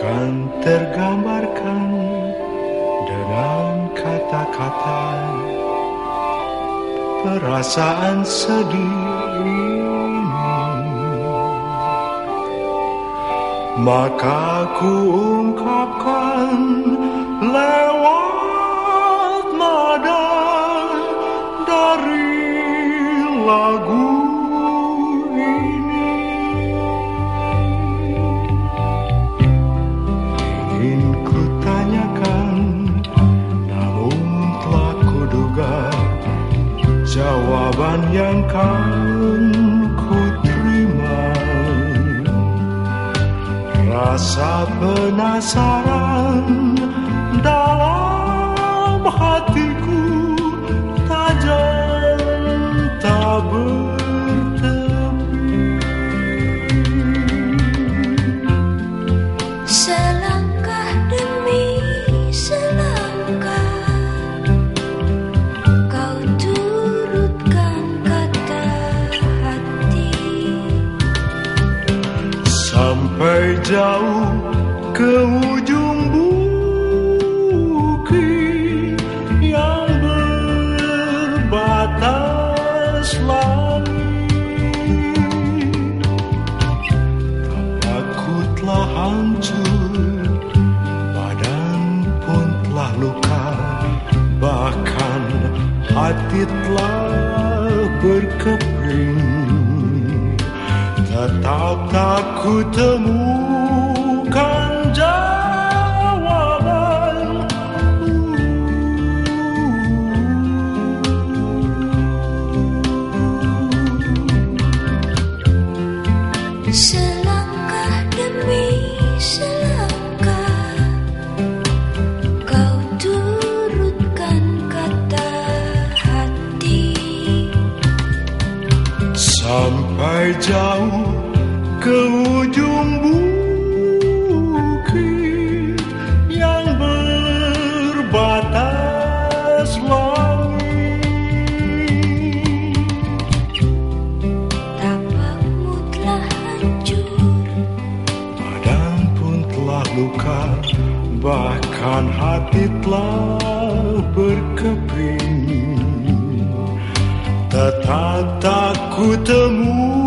Takkan tergambarkan dengan kata-kata perasaan sedih ini, maka ku ungkapkan lewat nada dari lagu ini. Ingin ku tanyakan, namun telah kuduga jawaban yang kan ku terima. Rasa penasaran dalam hatiku tajam tak bertepi. Selangkah demi selangkah kau turutkan kata hati, sampai jauh ke ujung bukit yang berbatas langit. Tapakku telah hancur, badan pun telah luka, bahkan hati telah berkeping. Tetap tak ku temukan jawaban. selangkah demi selangkah kau turutkan kata hati, Sampai jauh ke ujung bukit yang berbatas langit. tapakmu telah hancur, Badan pun telah luka, bahkan hati telah berkeping. Tetap tak ku temukan